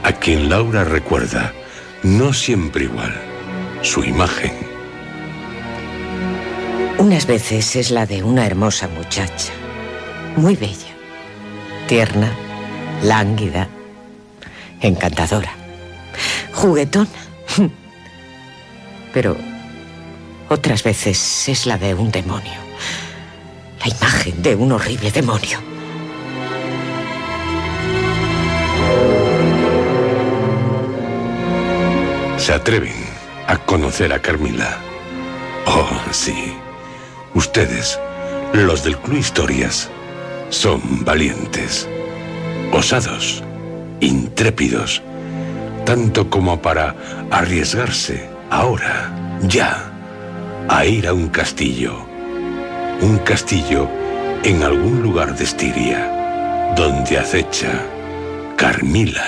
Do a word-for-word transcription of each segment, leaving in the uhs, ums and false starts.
a quien Laura recuerda, no siempre igual, su imagen. Unas veces es la de una hermosa muchacha, muy bella, tierna, lánguida, encantadora, juguetona. Pero otras veces es la de un demonio, la imagen de un horrible demonio. Se atreven a conocer a Carmila. Oh, sí. Ustedes, los del Club Historias, son valientes, osados, intrépidos, tanto como para arriesgarse ahora, ya, a ir a un castillo. Un castillo en algún lugar de Estiria, donde acecha Carmila.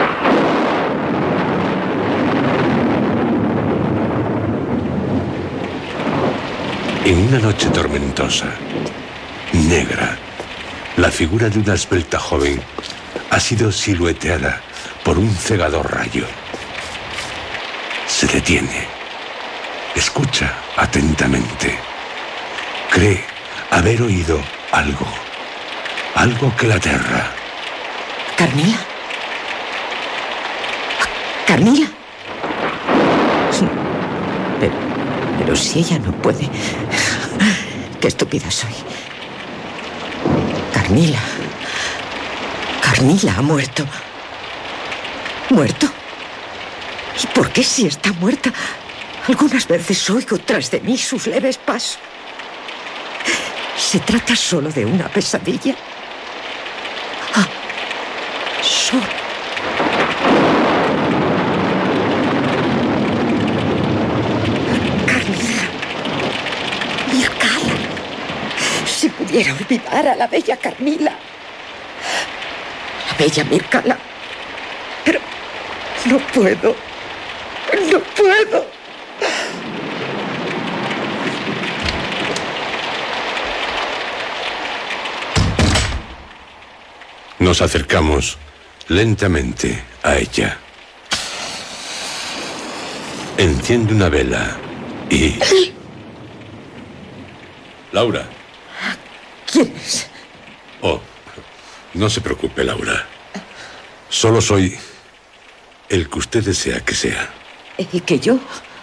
En una noche tormentosa, negra, la figura de una esbelta joven ha sido silueteada por un cegador rayo. Se detiene, escucha atentamente, cree haber oído algo, algo que la aterra. ¿Carmila? ¿Carmila? Pero, pero si ella no puede... Qué estúpida soy. Carmila. Carmila ha muerto. ¿Muerto? ¿Y por qué si está muerta? Algunas veces oigo tras de mí sus leves pasos. ¿Se trata solo de una pesadilla? Ah, solo. Carmila. Mircala. Si pudiera olvidar a la bella Carmila. La bella Mircala. Pero no puedo. No puedo. Nos acercamos lentamente a ella. Enciende una vela y... Laura. ¿Quién es? Oh, no se preocupe, Laura. Solo soy el que usted desea que sea. ¿Y que yo?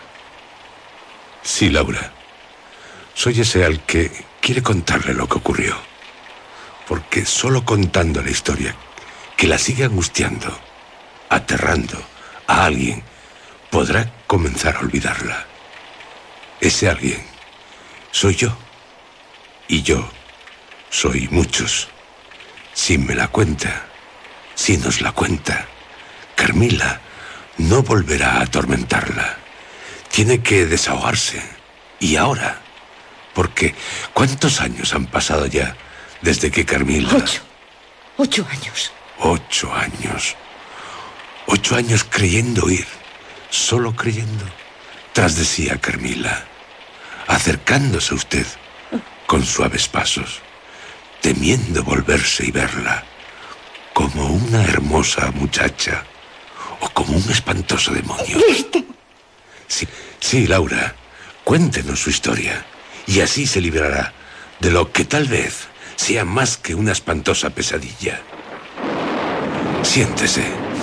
Sí, Laura. Soy ese al que quiere contarle lo que ocurrió. Porque solo contando la historia que la sigue angustiando, aterrando a alguien, podrá comenzar a olvidarla. Ese alguien soy yo. Y yo soy muchos. Si me la cuenta, si nos la cuenta, Carmila no volverá a atormentarla. Tiene que desahogarse. Y ahora, porque ¿cuántos años han pasado ya desde que Carmila... Ocho. Ocho años. Ocho años. Ocho años creyendo oír, solo creyendo, tras de sí a Carmila, acercándose a usted con suaves pasos, temiendo volverse y verla como una hermosa muchacha o como un espantoso demonio. Sí, sí, Laura, cuéntenos su historia y así se librará de lo que tal vez sea más que una espantosa pesadilla. Siéntese.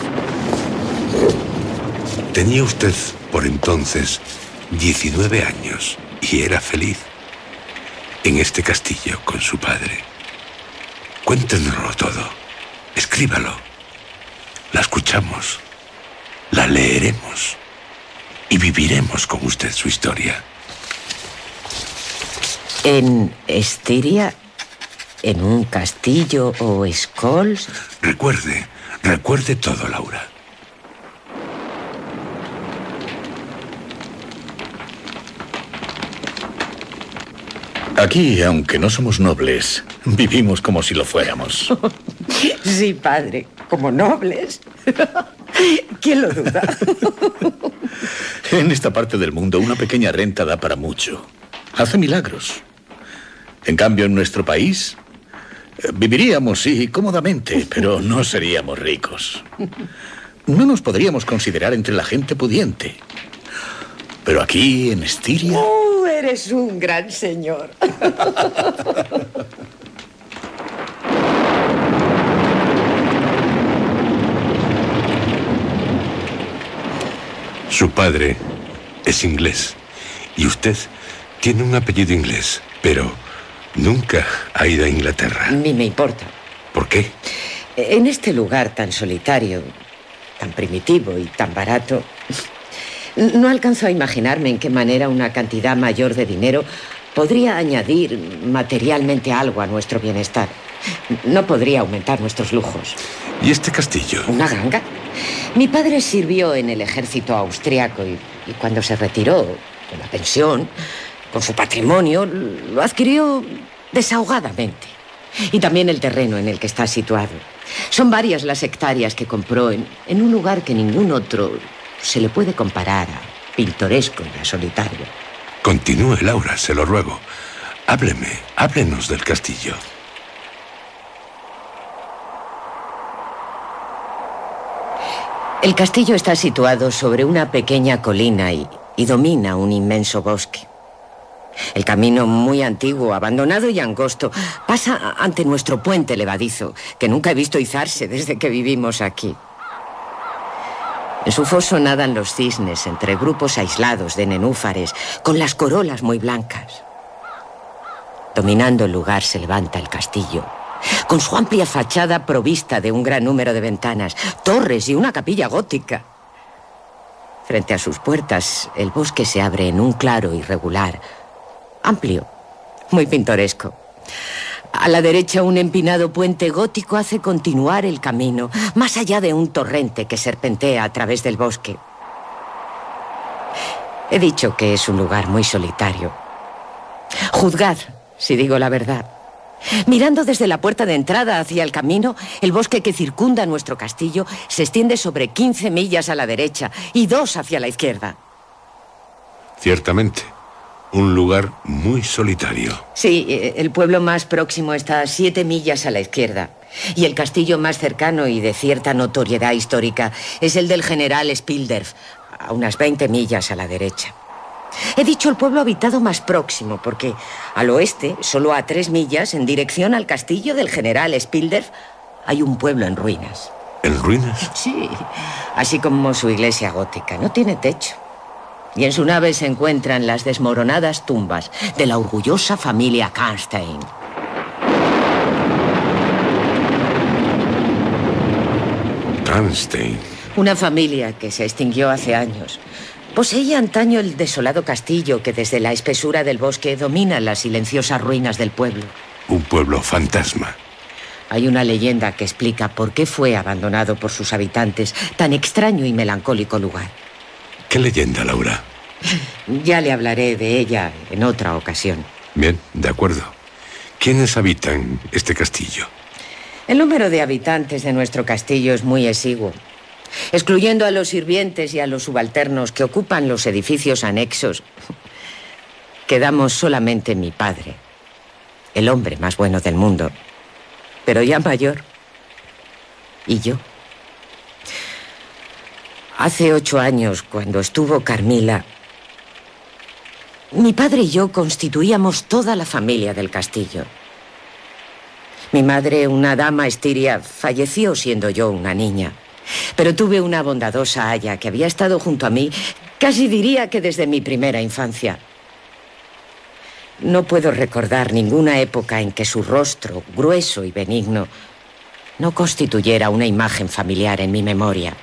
Tenía usted por entonces diecinueve años y era feliz en este castillo con su padre. Cuéntenoslo todo. Escríbalo. La escuchamos. La leeremos. Y viviremos con usted su historia. ¿En Estiria? ¿En un castillo o Scholes? Recuerde, recuerde todo, Laura. Aquí, aunque no somos nobles, vivimos como si lo fuéramos. Sí, padre, como nobles. ¿Quién lo duda? En esta parte del mundo, una pequeña renta da para mucho. Hace milagros. En cambio, en nuestro país, viviríamos, sí, cómodamente, pero no seríamos ricos. no nos podríamos considerar entre la gente pudiente. Pero aquí, en Estiria... ¡Oh, eres un gran señor! Su padre es inglés y usted tiene un apellido inglés, pero nunca ha ido a Inglaterra. Ni me importa. ¿Por qué? En este lugar tan solitario, tan primitivo y tan barato, no alcanzo a imaginarme en qué manera una cantidad mayor de dinero podría añadir materialmente algo a nuestro bienestar. No podría aumentar nuestros lujos. ¿Y este castillo? ¿Una ganga? Mi padre sirvió en el ejército austriaco y, y cuando se retiró con la pensión, con su patrimonio, lo adquirió desahogadamente. Y también el terreno en el que está situado. Son varias las hectáreas que compró en, en un lugar que ningún otro se le puede comparar a pintoresco y a solitario. Continúe, Laura, se lo ruego. Hábleme, háblenos del castillo. El castillo está situado sobre una pequeña colina y, y domina un inmenso bosque. El camino, muy antiguo, abandonado y angosto, pasa ante nuestro puente levadizo, que nunca he visto izarse desde que vivimos aquí. En su foso nadan los cisnes entre grupos aislados de nenúfares, con las corolas muy blancas. Dominando el lugar se levanta el castillo, con su amplia fachada provista de un gran número de ventanas, torres y una capilla gótica. Frente a sus puertas, el bosque se abre en un claro irregular, amplio, muy pintoresco. A la derecha, un empinado puente gótico hace continuar el camino, más allá de un torrente que serpentea a través del bosque. He dicho que es un lugar muy solitario. Juzgad, si digo la verdad. Mirando desde la puerta de entrada hacia el camino, el bosque que circunda nuestro castillo se extiende sobre quince millas a la derecha y dos hacia la izquierda. Ciertamente, un lugar muy solitario. Sí, el pueblo más próximo está a siete millas a la izquierda. Y el castillo más cercano y de cierta notoriedad histórica es el del general Spildorf, a unas veinte millas a la derecha. He dicho el pueblo habitado más próximo porque al oeste, solo a tres millas, en dirección al castillo del general Spildorf, hay un pueblo en ruinas. ¿En ruinas? Sí, así como su iglesia gótica. No tiene techo. Y en su nave se encuentran las desmoronadas tumbas de la orgullosa familia Karnstein. Karnstein. Una familia que se extinguió hace años. Poseía antaño el desolado castillo que desde la espesura del bosque domina las silenciosas ruinas del pueblo. Un pueblo fantasma. Hay una leyenda que explica por qué fue abandonado por sus habitantes tan extraño y melancólico lugar. ¿Qué leyenda, Laura? Ya le hablaré de ella en otra ocasión. Bien, de acuerdo. ¿Quiénes habitan este castillo? El número de habitantes de nuestro castillo es muy exiguo. Excluyendo a los sirvientes y a los subalternos que ocupan los edificios anexos, quedamos solamente mi padre, el hombre más bueno del mundo, pero ya mayor, y yo. Hace ocho años, cuando estuvo Carmila, mi padre y yo constituíamos toda la familia del castillo. Mi madre, una dama estiria, falleció siendo yo una niña. Pero tuve una bondadosa aya que había estado junto a mí, casi diría que desde mi primera infancia. No puedo recordar ninguna época en que su rostro, grueso y benigno, no constituyera una imagen familiar en mi memoria.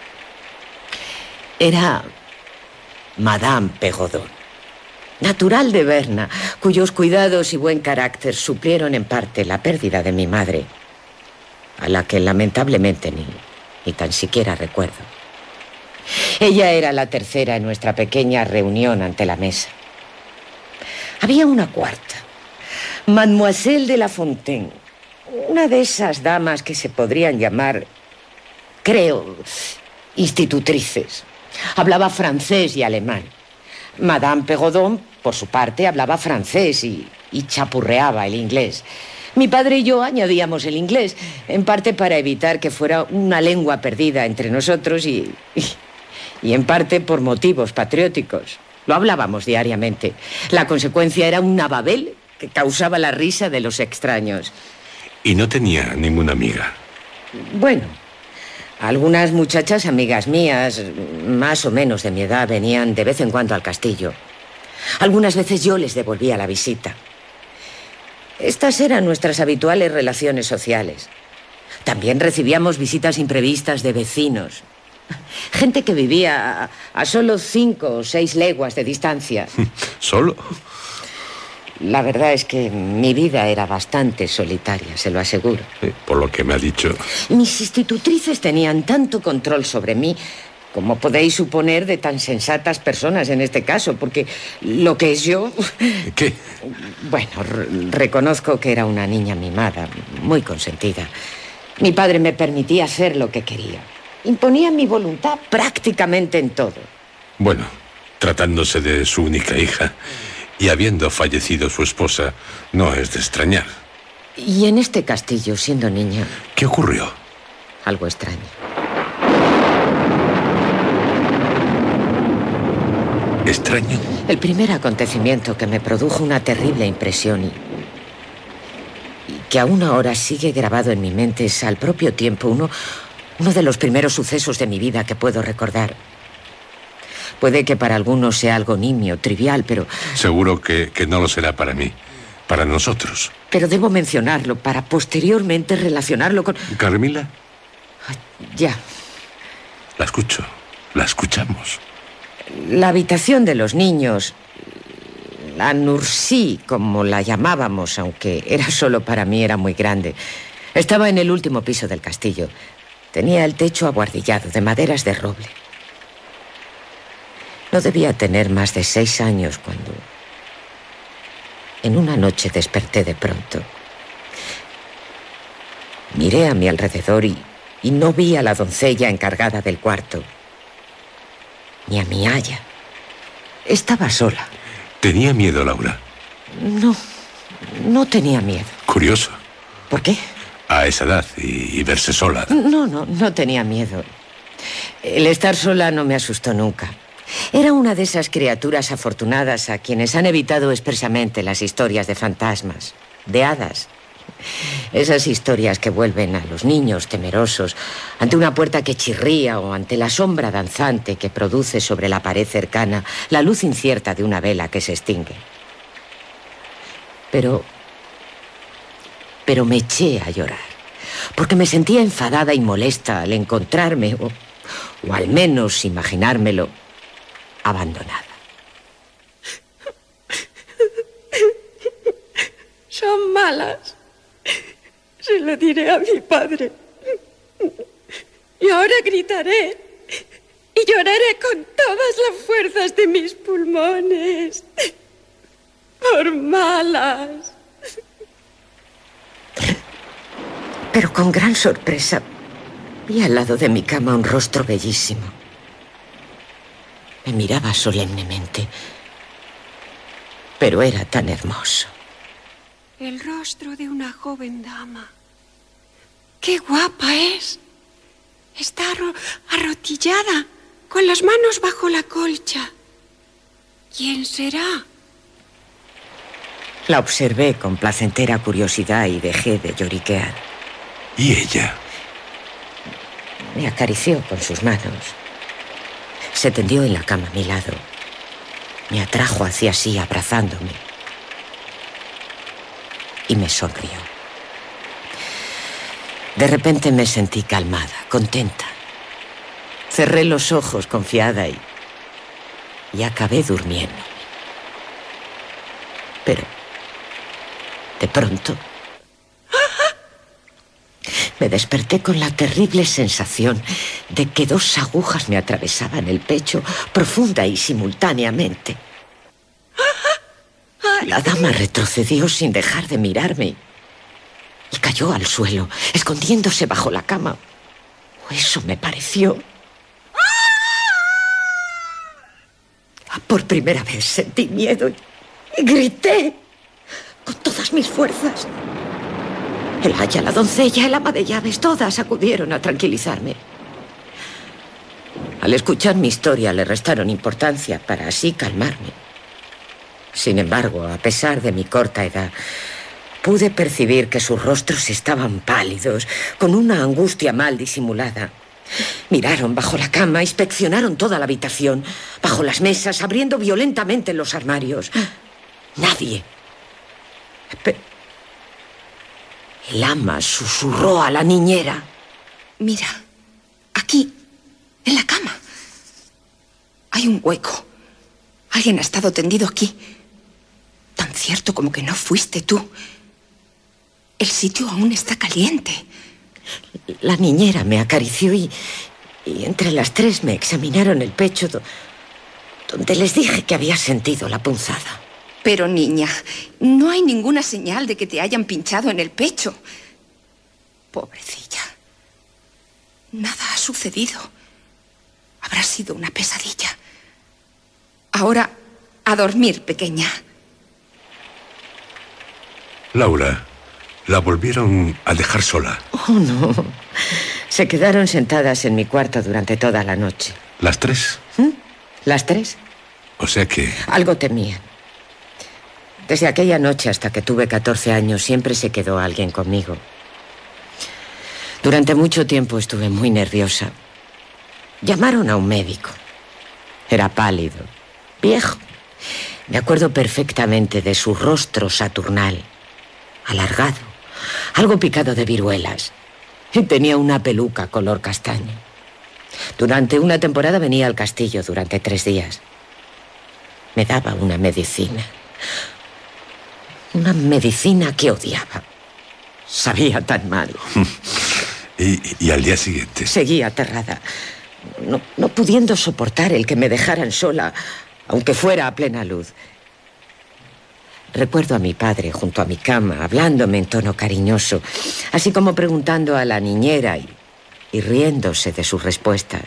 Era Madame Pegodon, natural de Berna, cuyos cuidados y buen carácter suplieron en parte la pérdida de mi madre, a la que lamentablemente ni... ni tan siquiera recuerdo. Ella era la tercera en nuestra pequeña reunión ante la mesa. Había una cuarta, Mademoiselle de la Fontaine, una de esas damas que se podrían llamar, creo, institutrices. Hablaba francés y alemán. Madame Pegodon, por su parte, hablaba francés y, y chapurreaba el inglés. Mi padre y yo añadíamos el inglés, en parte para evitar que fuera una lengua perdida entre nosotros y, y, y en parte por motivos patrióticos. Lo hablábamos diariamente. La consecuencia era una babel que causaba la risa de los extraños. ¿Y no tenía ninguna amiga? Bueno, algunas muchachas amigas mías, más o menos de mi edad, venían de vez en cuando al castillo. Algunas veces yo les devolvía la visita. Estas eran nuestras habituales relaciones sociales. También recibíamos visitas imprevistas de vecinos. Gente que vivía a, a solo cinco o seis leguas de distancia. ¿Solo? La verdad es que mi vida era bastante solitaria, se lo aseguro. Sí, por lo que me ha dicho. Mis institutrices tenían tanto control sobre mí, como podéis suponer, de tan sensatas personas en este caso, porque lo que es yo... ¿Qué? Bueno, reconozco que era una niña mimada, muy consentida. Mi padre me permitía hacer lo que quería. Imponía mi voluntad prácticamente en todo. Bueno, tratándose de su única hija y habiendo fallecido su esposa, no es de extrañar. Y en este castillo, siendo niña... ¿Qué ocurrió? Algo extraño. ¿Extraño? El primer acontecimiento que me produjo una terrible impresión y, y que aún ahora sigue grabado en mi mente es al propio tiempo uno, uno de los primeros sucesos de mi vida que puedo recordar. Puede que para algunos sea algo nimio, trivial, pero... Seguro que, que no lo será para mí, para nosotros. Pero debo mencionarlo para posteriormente relacionarlo con... ¿Carmila? Ay, ya. La escucho, la escuchamos. La habitación de los niños, la Nursi, como la llamábamos, aunque era solo para mí, era muy grande, estaba en el último piso del castillo. Tenía el techo abuhardillado de maderas de roble. No debía tener más de seis años cuando, en una noche, desperté de pronto. Miré a mi alrededor y, y no vi a la doncella encargada del cuarto, ni a mi aya. Estaba sola. ¿Tenía miedo, Laura? No, no tenía miedo. Curioso. ¿Por qué? A esa edad y, y verse sola. No, no, no tenía miedo. El estar sola no me asustó nunca. Era una de esas criaturas afortunadas a quienes han evitado expresamente las historias de fantasmas, de hadas. Esas historias que vuelven a los niños temerosos ante una puerta que chirría o ante la sombra danzante que produce sobre la pared cercana la luz incierta de una vela que se extingue. Pero... Pero me eché a llorar, porque me sentía enfadada y molesta al encontrarme, o, o al menos imaginármelo, abandonada. Son malas. Se lo diré a mi padre. Y ahora gritaré y lloraré con todas las fuerzas de mis pulmones. Por malas. Pero con gran sorpresa vi al lado de mi cama un rostro bellísimo. Me miraba solemnemente, pero era tan hermoso. El rostro de una joven dama. ¡Qué guapa es! Está arro arrotillada, con las manos bajo la colcha. ¿Quién será? La observé con placentera curiosidad y dejé de lloriquear. ¿Y ella? Me acarició con sus manos. Se tendió en la cama a mi lado. Me atrajo hacia sí, abrazándome. Y me sonrió. De repente me sentí calmada, contenta. Cerré los ojos confiada y, y acabé durmiendo. Pero, de pronto, me desperté con la terrible sensación de que dos agujas me atravesaban el pecho profunda y simultáneamente. La dama retrocedió sin dejar de mirarme y cayó al suelo, escondiéndose bajo la cama. O eso me pareció. Por primera vez sentí miedo y grité con todas mis fuerzas. El aya, la doncella, el ama de llaves, todas acudieron a tranquilizarme. Al escuchar mi historia le restaron importancia para así calmarme. Sin embargo, a pesar de mi corta edad, pude percibir que sus rostros estaban pálidos, con una angustia mal disimulada. Miraron bajo la cama, inspeccionaron toda la habitación, bajo las mesas, abriendo violentamente los armarios. Nadie. Pero el ama susurró a la niñera. Mira, aquí, en la cama, hay un hueco. Alguien ha estado tendido aquí. Tan cierto como que no fuiste tú. El sitio aún está caliente. La niñera me acarició y, y entre las tres me examinaron el pecho, do, donde les dije que había sentido la punzada. Pero, niña, no hay ninguna señal de que te hayan pinchado en el pecho. Pobrecilla. Nada ha sucedido. Habrá sido una pesadilla. Ahora, a dormir, pequeña. Laura, la volvieron a dejar sola. Oh, no. Se quedaron sentadas en mi cuarto durante toda la noche. ¿Las tres? ¿Mm? ¿Las tres? O sea que... Algo temían. Desde aquella noche hasta que tuve catorce años siempre se quedó alguien conmigo. Durante mucho tiempo estuve muy nerviosa. Llamaron a un médico. Era pálido, viejo. Me acuerdo perfectamente de su rostro saturnal, alargado, algo picado de viruelas. Y tenía una peluca color castaño. Durante una temporada venía al castillo durante tres días. Me daba una medicina. Una medicina que odiaba. Sabía tan mal. y, y al día siguiente... Seguía aterrada. No, no pudiendo soportar el que me dejaran sola, aunque fuera a plena luz. Recuerdo a mi padre junto a mi cama, hablándome en tono cariñoso, así como preguntando a la niñera y, y riéndose de sus respuestas.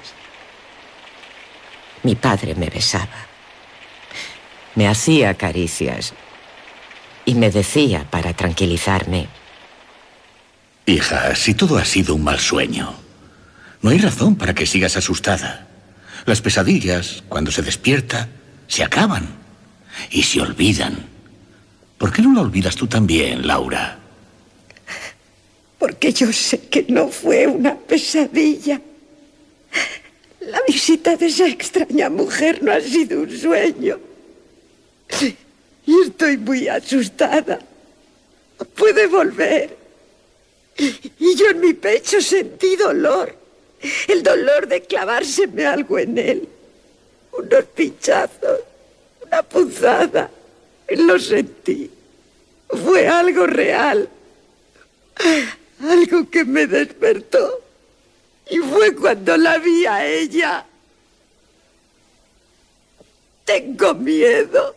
Mi padre me besaba. Me hacía caricias y me decía para tranquilizarme: Hija, si todo ha sido un mal sueño, no hay razón para que sigas asustada. Las pesadillas, cuando se despierta, se acaban y se olvidan. ¿Por qué no la olvidas tú también, Laura? Porque yo sé que no fue una pesadilla. La visita de esa extraña mujer no ha sido un sueño. Y estoy muy asustada. Puede volver. Y yo en mi pecho sentí dolor. El dolor de clavárseme algo en él. Unos pinchazos, una punzada. Lo sentí. Fue algo real. Algo que me despertó. Y fue cuando la vi a ella. Tengo miedo.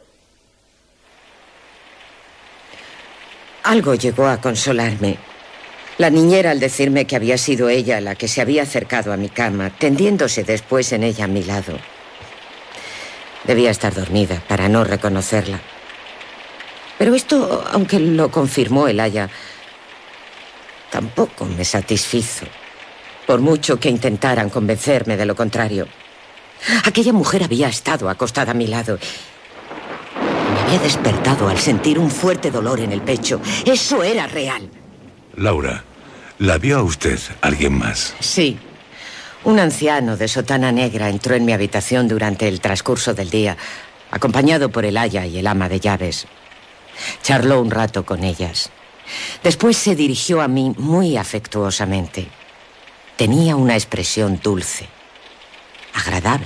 Algo llegó a consolarme. La niñera, al decirme que había sido ella la que se había acercado a mi cama, tendiéndose después en ella a mi lado. Debía estar dormida para no reconocerla. Pero esto, aunque lo confirmó el aya, tampoco me satisfizo, por mucho que intentaran convencerme de lo contrario. Aquella mujer había estado acostada a mi lado. Me había despertado al sentir un fuerte dolor en el pecho. Eso era real. Laura, ¿la vio a usted alguien más? Sí. Un anciano de sotana negra entró en mi habitación durante el transcurso del día, acompañado por el aya y el ama de llaves. Charló un rato con ellas. Después se dirigió a mí muy afectuosamente. Tenía una expresión dulce, agradable.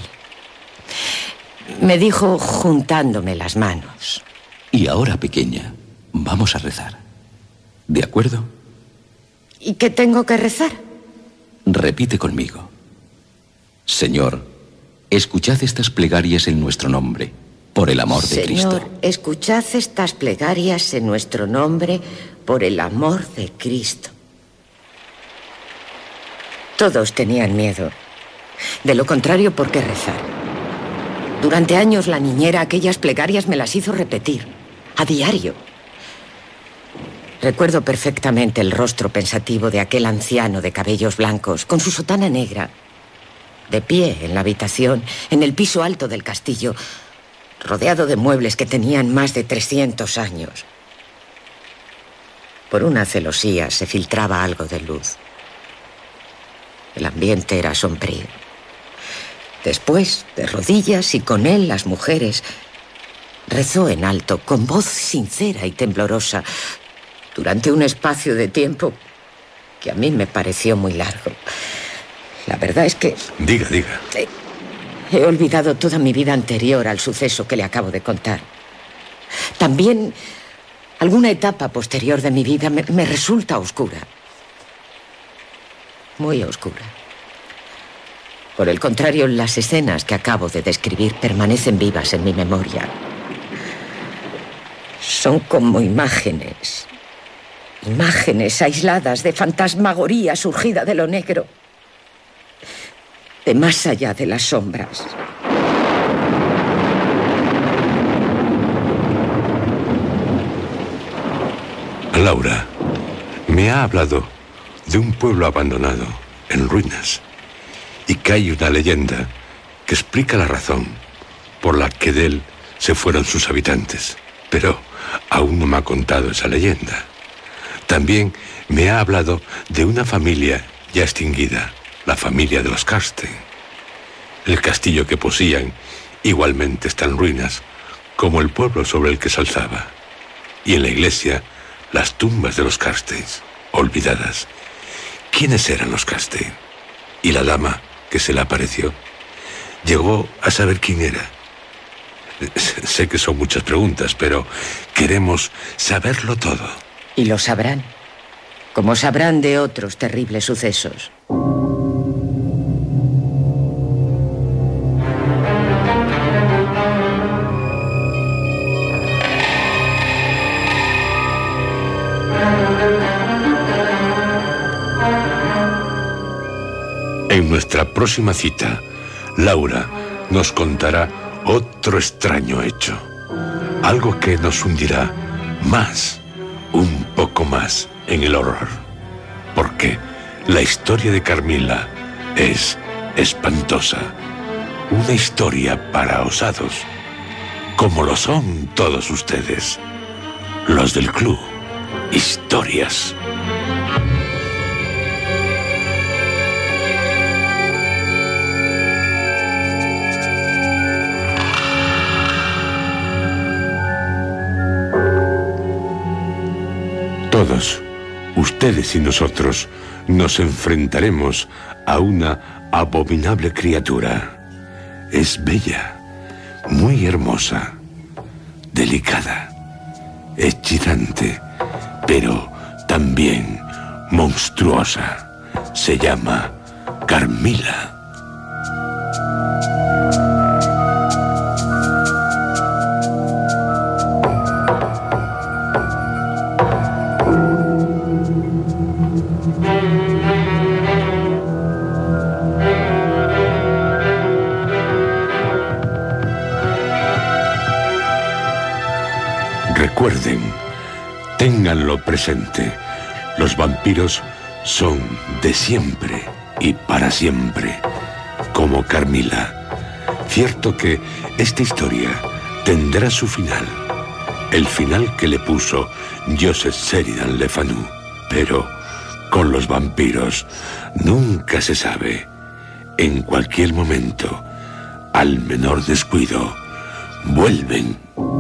Me dijo juntándome las manos: Y ahora, pequeña, vamos a rezar. ¿De acuerdo? ¿Y qué tengo que rezar? Repite conmigo: Señor, escuchad estas plegarias en nuestro nombre, por el amor de Cristo. Señor, escuchad estas plegarias en nuestro nombre, por el amor de Cristo. Todos tenían miedo. De lo contrario, ¿por qué rezar? Durante años la niñera aquellas plegarias me las hizo repetir, a diario. Recuerdo perfectamente el rostro pensativo de aquel anciano de cabellos blancos, con su sotana negra, de pie en la habitación, en el piso alto del castillo, rodeado de muebles que tenían más de trescientos años. Por una celosía se filtraba algo de luz. El ambiente era sombrío. Después, de rodillas y con él las mujeres, rezó en alto, con voz sincera y temblorosa, durante un espacio de tiempo que a mí me pareció muy largo. La verdad es que... Diga, diga. He, he olvidado toda mi vida anterior al suceso que le acabo de contar. También alguna etapa posterior de mi vida me, me resulta oscura. Muy oscura. Por el contrario, las escenas que acabo de describir permanecen vivas en mi memoria. Son como imágenes. Imágenes aisladas de fantasmagoría surgida de lo negro. De más allá de las sombras. Laura me ha hablado de un pueblo abandonado, en ruinas, y que hay una leyenda que explica la razón por la que de él se fueron sus habitantes. Pero aún no me ha contado esa leyenda. También me ha hablado de una familia ya extinguida, la familia de los Karsten. El castillo que poseían igualmente está en ruinas, como el pueblo sobre el que se alzaba. Y en la iglesia, las tumbas de los Karsten, olvidadas. ¿Quiénes eran los Karsten? ¿Y la dama que se le apareció? ¿Llegó a saber quién era? Sé que son muchas preguntas, pero queremos saberlo todo. Y lo sabrán, como sabrán de otros terribles sucesos. En nuestra próxima cita, Laura nos contará otro extraño hecho. Algo que nos hundirá más, un poco más, en el horror. Porque la historia de Carmila es espantosa. Una historia para osados, como lo son todos ustedes, los del club Historias. Todos, ustedes y nosotros, nos enfrentaremos a una abominable criatura. Es bella, muy hermosa, delicada, hechizante, pero también monstruosa. Se llama Carmila. Recuerden, ténganlo presente, los vampiros son de siempre y para siempre, como Carmila. Cierto que esta historia tendrá su final, el final que le puso Joseph Sheridan Le Fanu, pero con los vampiros nunca se sabe. En cualquier momento, al menor descuido, vuelven.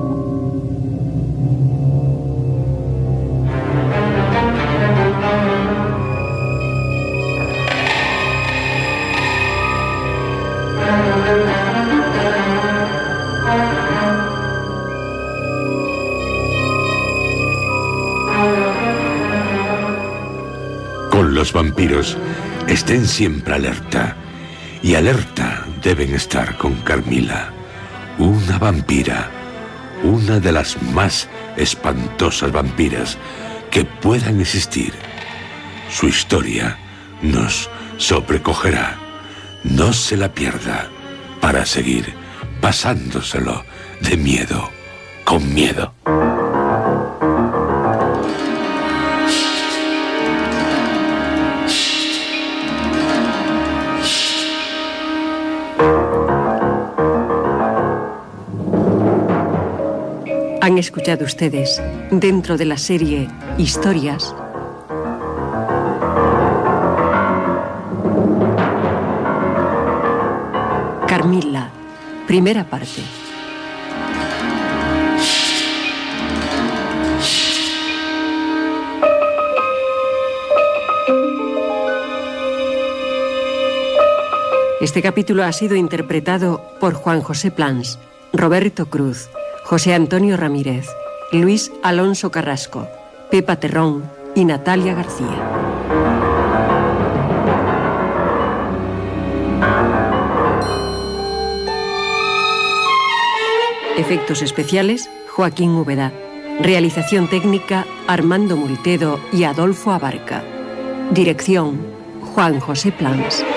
Con los vampiros, estén siempre alerta. Y alerta deben estar con Carmila, una vampira, una de las más espantosas vampiras que puedan existir. Su historia nos sobrecogerá. No se la pierda para seguir pasándoselo de miedo con miedo. Han escuchado ustedes, dentro de la serie Historias, Carmilla, primera parte. Este capítulo ha sido interpretado por Juan José Plans, Roberto Cruz, José Antonio Ramírez, Luis Alonso Carrasco, Pepa Terrón y Natalia García. Efectos especiales, Joaquín Úbeda. Realización técnica, Armando Multedo y Adolfo Abarca. Dirección, Juan José Plans.